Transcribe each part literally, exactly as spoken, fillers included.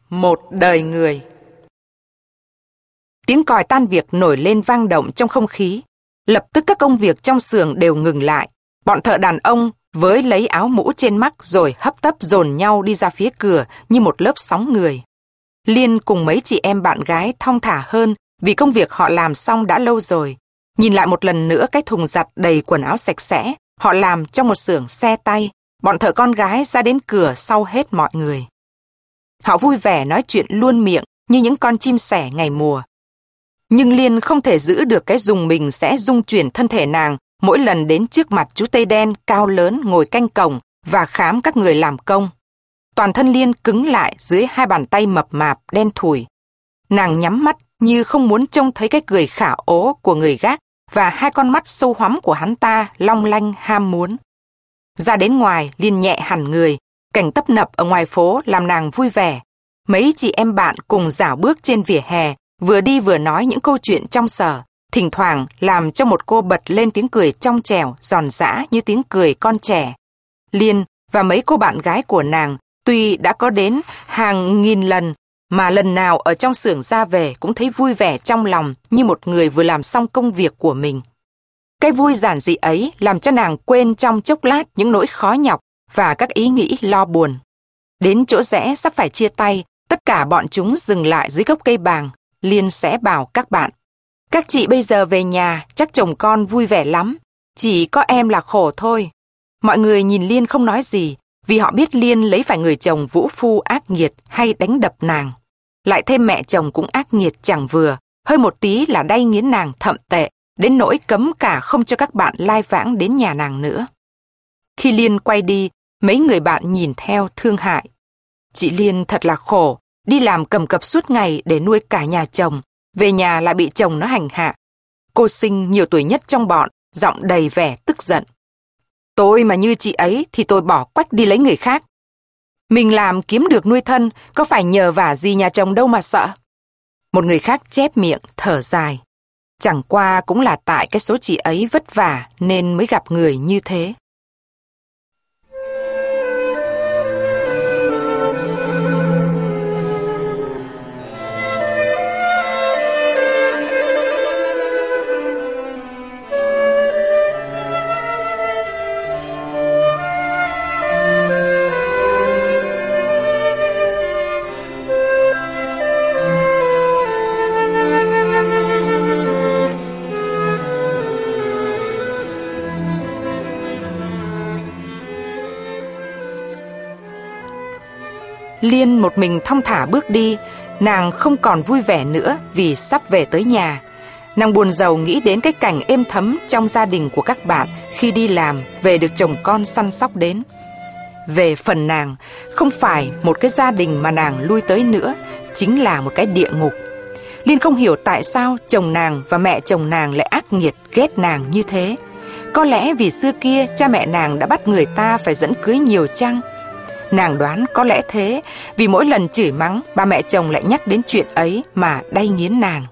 Một đời người. Tiếng còi tan việc nổi lên vang động trong không khí. Lập tức các công việc trong xưởng đều ngừng lại. Bọn thợ đàn ông với lấy áo mũ trên mắt rồi hấp tấp dồn nhau đi ra phía cửa như một lớp sóng người. Liên cùng mấy chị em bạn gái thong thả hơn vì công việc họ làm xong đã lâu rồi. Nhìn lại một lần nữa cái thùng giặt đầy quần áo sạch sẽ, họ làm trong một xưởng xe tay. Bọn thợ con gái ra đến cửa sau hết mọi người. Họ vui vẻ nói chuyện luôn miệng như những con chim sẻ ngày mùa. Nhưng Liên không thể giữ được cái dùng mình sẽ rung chuyển thân thể nàng mỗi lần đến trước mặt chú Tây Đen cao lớn ngồi canh cổng và khám các người làm công. Toàn thân Liên cứng lại dưới hai bàn tay mập mạp đen thủi. Nàng nhắm mắt như không muốn trông thấy cái cười khả ố của người gác và hai con mắt sâu hoắm của hắn ta long lanh ham muốn. Ra đến ngoài, Liên nhẹ hẳn người. Cảnh tấp nập ở ngoài phố làm nàng vui vẻ. Mấy chị em bạn cùng rảo bước trên vỉa hè, vừa đi vừa nói những câu chuyện trong sở, thỉnh thoảng làm cho một cô bật lên tiếng cười trong trẻo, giòn giã như tiếng cười con trẻ. Liên và mấy cô bạn gái của nàng tuy đã có đến hàng nghìn lần, mà lần nào ở trong xưởng ra về cũng thấy vui vẻ trong lòng như một người vừa làm xong công việc của mình. Cái vui giản dị ấy làm cho nàng quên trong chốc lát những nỗi khó nhọc và các ý nghĩ lo buồn. Đến chỗ rẽ sắp phải chia tay, tất cả bọn chúng dừng lại dưới gốc cây bàng. Liên sẽ bảo các bạn: các chị bây giờ về nhà, chắc chồng con vui vẻ lắm. Chỉ có em là khổ thôi. Mọi người nhìn Liên không nói gì, vì họ biết Liên lấy phải người chồng vũ phu ác nghiệt hay đánh đập nàng. Lại thêm mẹ chồng cũng ác nghiệt chẳng vừa, hơi một tí là đay nghiến nàng thậm tệ, đến nỗi cấm cả không cho các bạn lai vãng đến nhà nàng nữa. Khi Liên quay đi, mấy người bạn nhìn theo thương hại. Chị Liên thật là khổ, đi làm cầm cập suốt ngày để nuôi cả nhà chồng, về nhà lại bị chồng nó hành hạ. Cô Sinh nhiều tuổi nhất trong bọn, giọng đầy vẻ tức giận. Tôi mà như chị ấy thì tôi bỏ quách đi lấy người khác. Mình làm kiếm được nuôi thân, có phải nhờ vả gì nhà chồng đâu mà sợ. Một người khác chép miệng, thở dài. Chẳng qua cũng là tại cái số chị ấy vất vả nên mới gặp người như thế. Liên một mình thong thả bước đi, nàng không còn vui vẻ nữa vì sắp về tới nhà. Nàng buồn rầu nghĩ đến cái cảnh êm thấm trong gia đình của các bạn khi đi làm về được chồng con săn sóc đến. Về phần nàng, không phải một cái gia đình mà nàng lui tới nữa, chính là một cái địa ngục. Liên không hiểu tại sao chồng nàng và mẹ chồng nàng lại ác nghiệt ghét nàng như thế. Có lẽ vì xưa kia cha mẹ nàng đã bắt người ta phải dẫn cưới nhiều chăng? Nàng đoán có lẽ thế, vì mỗi lần chửi mắng, ba mẹ chồng lại nhắc đến chuyện ấy mà đay nghiến nàng.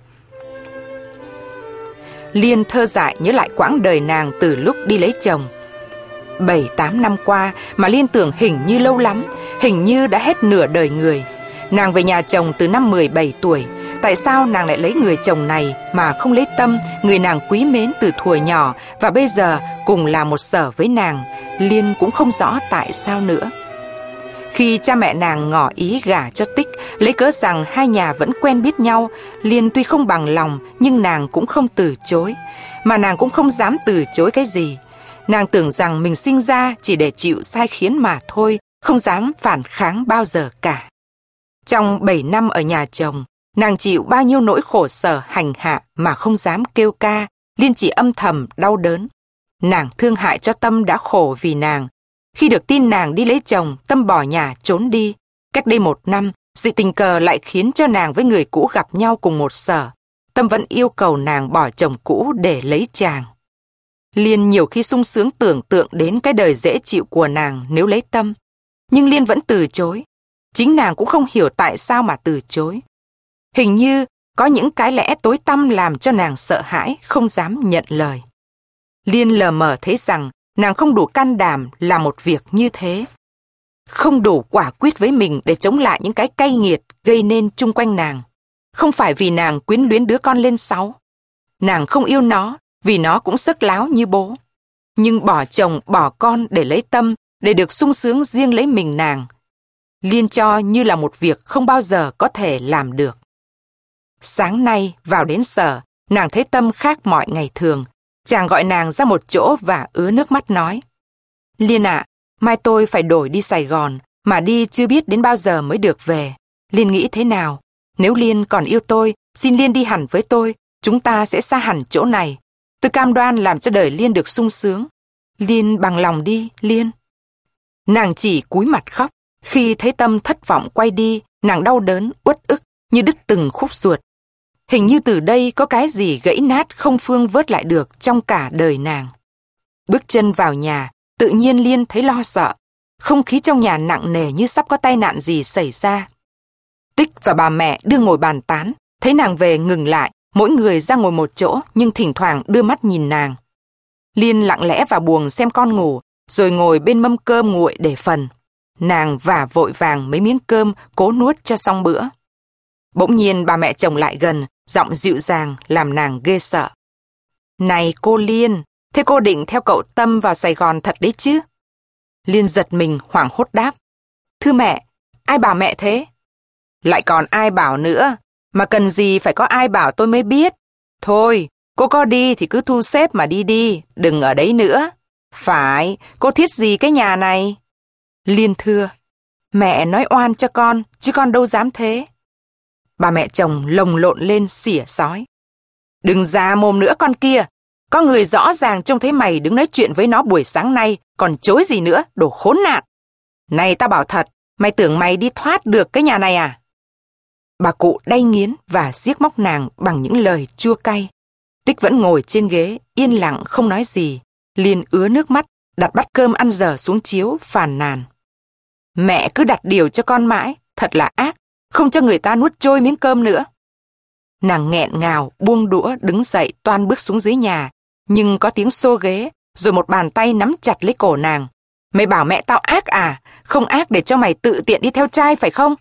Liên thơ dại nhớ lại quãng đời nàng từ lúc đi lấy chồng. Bảy tám năm qua mà Liên tưởng hình như lâu lắm, hình như đã hết nửa đời người. Nàng về nhà chồng từ năm mười bảy tuổi. Tại sao nàng lại lấy người chồng này mà không lấy Tâm, người nàng quý mến từ thuở nhỏ và bây giờ cùng là một sở với nàng? Liên cũng không rõ tại sao nữa. Khi cha mẹ nàng ngỏ ý gả cho Tích, lấy cớ rằng hai nhà vẫn quen biết nhau, Liên tuy không bằng lòng nhưng nàng cũng không từ chối. Mà nàng cũng không dám từ chối cái gì. Nàng tưởng rằng mình sinh ra chỉ để chịu sai khiến mà thôi, không dám phản kháng bao giờ cả. Trong bảy năm ở nhà chồng, nàng chịu bao nhiêu nỗi khổ sở hành hạ mà không dám kêu ca, Liên chỉ âm thầm đau đớn. Nàng thương hại cho Tâm đã khổ vì nàng. Khi được tin nàng đi lấy chồng, Tâm bỏ nhà trốn đi. Cách đây một năm, sự tình cờ lại khiến cho nàng với người cũ gặp nhau cùng một sở. Tâm vẫn yêu cầu nàng bỏ chồng cũ để lấy chàng. Liên nhiều khi sung sướng tưởng tượng đến cái đời dễ chịu của nàng nếu lấy Tâm. Nhưng Liên vẫn từ chối. Chính nàng cũng không hiểu tại sao mà từ chối. Hình như có những cái lẽ tối tăm làm cho nàng sợ hãi, không dám nhận lời. Liên lờ mờ thấy rằng nàng không đủ can đảm làm một việc như thế. không đủ quả quyết với mình để chống lại những cái cay nghiệt gây nên chung quanh nàng. Không phải vì nàng quyến luyến đứa con lên sáu. Nàng không yêu nó vì nó cũng sức láo như bố. Nhưng bỏ chồng bỏ con để lấy Tâm, để được sung sướng riêng lấy mình nàng, Liên cho như là một việc không bao giờ có thể làm được. Sáng nay vào đến sở, nàng thấy Tâm khác mọi ngày thường. Chàng gọi nàng ra một chỗ và ứa nước mắt nói: Liên ạ, mai tôi phải đổi đi Sài Gòn, mà đi chưa biết đến bao giờ mới được về. Liên nghĩ thế nào? Nếu Liên còn yêu tôi, xin Liên đi hẳn với tôi, chúng ta sẽ xa hẳn chỗ này. Tôi cam đoan làm cho đời Liên được sung sướng. Liên bằng lòng đi, Liên. Nàng chỉ cúi mặt khóc. Khi thấy Tâm thất vọng quay đi, nàng đau đớn, uất ức như đứt từng khúc ruột. Hình như từ đây có cái gì gãy nát không phương vớt lại được trong cả đời nàng. Bước chân vào nhà, tự nhiên Liên thấy lo sợ. Không khí trong nhà nặng nề như sắp có tai nạn gì xảy ra. Tích và bà mẹ đưa ngồi bàn tán, thấy nàng về ngừng lại, mỗi người ra ngồi một chỗ nhưng thỉnh thoảng đưa mắt nhìn nàng. Liên lặng lẽ vào buồng xem con ngủ, rồi ngồi bên mâm cơm nguội để phần. Nàng vả vội vàng mấy miếng cơm cố nuốt cho xong bữa. Bỗng nhiên bà mẹ chồng lại gần, giọng dịu dàng làm nàng ghê sợ. Này cô Liên, thế cô định theo cậu Tâm vào Sài Gòn thật đấy chứ? Liên giật mình hoảng hốt đáp. Thưa mẹ, ai bảo mẹ thế? Lại còn ai bảo nữa, mà cần gì phải có ai bảo tôi mới biết. Thôi, cô có đi thì cứ thu xếp mà đi đi, đừng ở đấy nữa. Phải, cô thiết gì cái nhà này? Liên thưa, mẹ nói oan cho con, chứ con đâu dám thế. Bà mẹ chồng lồng lộn lên xỉa sói. Đừng ra mồm nữa con kia, có người rõ ràng trông thấy mày đứng nói chuyện với nó buổi sáng nay, còn chối gì nữa, đồ khốn nạn. Này tao bảo thật, mày tưởng mày đi thoát được cái nhà này à? Bà cụ đay nghiến và giếc móc nàng bằng những lời chua cay. Tích vẫn ngồi trên ghế, yên lặng không nói gì. Liên ứa nước mắt, đặt bát cơm ăn dở xuống chiếu, phàn nàn. Mẹ cứ đặt điều cho con mãi, thật là ác, không cho người ta nuốt trôi miếng cơm nữa. Nàng nghẹn ngào, buông đũa, đứng dậy toan bước xuống dưới nhà, nhưng có tiếng xô ghế, rồi một bàn tay nắm chặt lấy cổ nàng. Mày bảo mẹ tao ác à? Không ác để cho mày tự tiện đi theo trai phải không?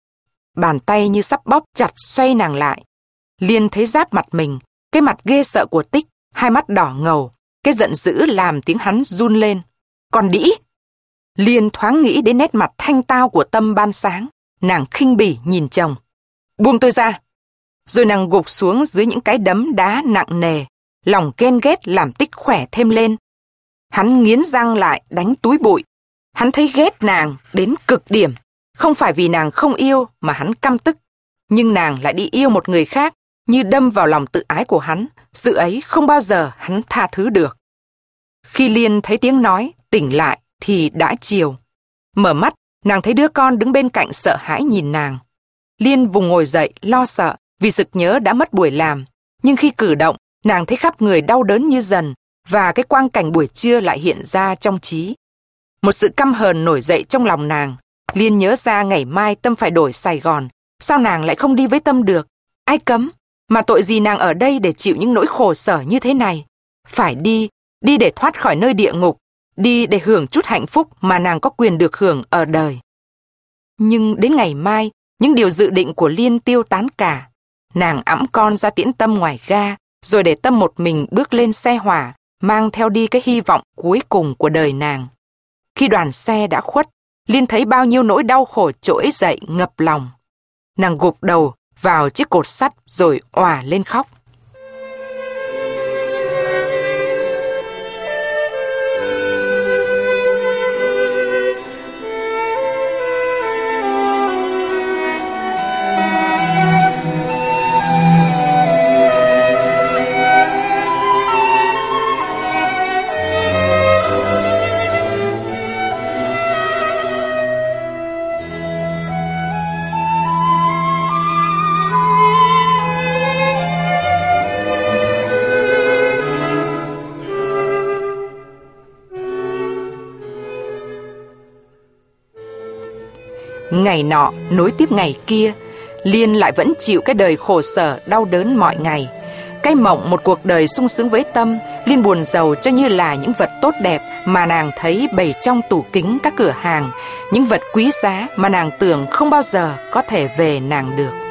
Bàn tay như sắp bóp chặt xoay nàng lại. Liên thấy giáp mặt mình, cái mặt ghê sợ của Tích, hai mắt đỏ ngầu, cái giận dữ làm tiếng hắn run lên. Còn đĩ! Liên thoáng nghĩ đến nét mặt thanh tao của Tâm ban sáng, nàng khinh bỉ nhìn chồng. Buông tôi ra! Rồi nàng gục xuống dưới những cái đấm đá nặng nề, lòng ghen ghét làm Tích khỏe thêm lên. Hắn nghiến răng lại đánh túi bụi. Hắn thấy ghét nàng đến cực điểm. Không phải vì nàng không yêu mà hắn căm tức, nhưng nàng lại đi yêu một người khác, như đâm vào lòng tự ái của hắn, sự ấy không bao giờ hắn tha thứ được. Khi Liên thấy tiếng nói, tỉnh lại thì đã chiều. Mở mắt, nàng thấy đứa con đứng bên cạnh sợ hãi nhìn nàng. Liên vùng ngồi dậy, lo sợ vì sực nhớ đã mất buổi làm, nhưng khi cử động, nàng thấy khắp người đau đớn như dần, và cái quang cảnh buổi trưa lại hiện ra trong trí. Một sự căm hờn nổi dậy trong lòng nàng. Liên nhớ ra ngày mai Tâm phải đổi Sài Gòn, sao nàng lại không đi với Tâm được? Ai cấm? Mà tội gì nàng ở đây để chịu những nỗi khổ sở như thế này? Phải đi, đi để thoát khỏi nơi địa ngục, đi để hưởng chút hạnh phúc mà nàng có quyền được hưởng ở đời. Nhưng đến ngày mai, những điều dự định của Liên tiêu tán cả. Nàng ẵm con ra tiễn Tâm ngoài ga, rồi để Tâm một mình bước lên xe hỏa, mang theo đi cái hy vọng cuối cùng của đời nàng. Khi đoàn xe đã khuất, Liên thấy bao nhiêu nỗi đau khổ trỗi dậy ngập lòng. Nàng gục đầu vào chiếc cột sắt rồi òa lên khóc. Ngày nọ nối tiếp ngày kia, Liên lại vẫn chịu cái đời khổ sở đau đớn mọi ngày. Cái mộng một cuộc đời sung sướng với Tâm Liên buồn rầu cho như là những vật tốt đẹp mà nàng thấy bày trong tủ kính các cửa hàng, những vật quý giá mà nàng tưởng không bao giờ có thể về nàng được.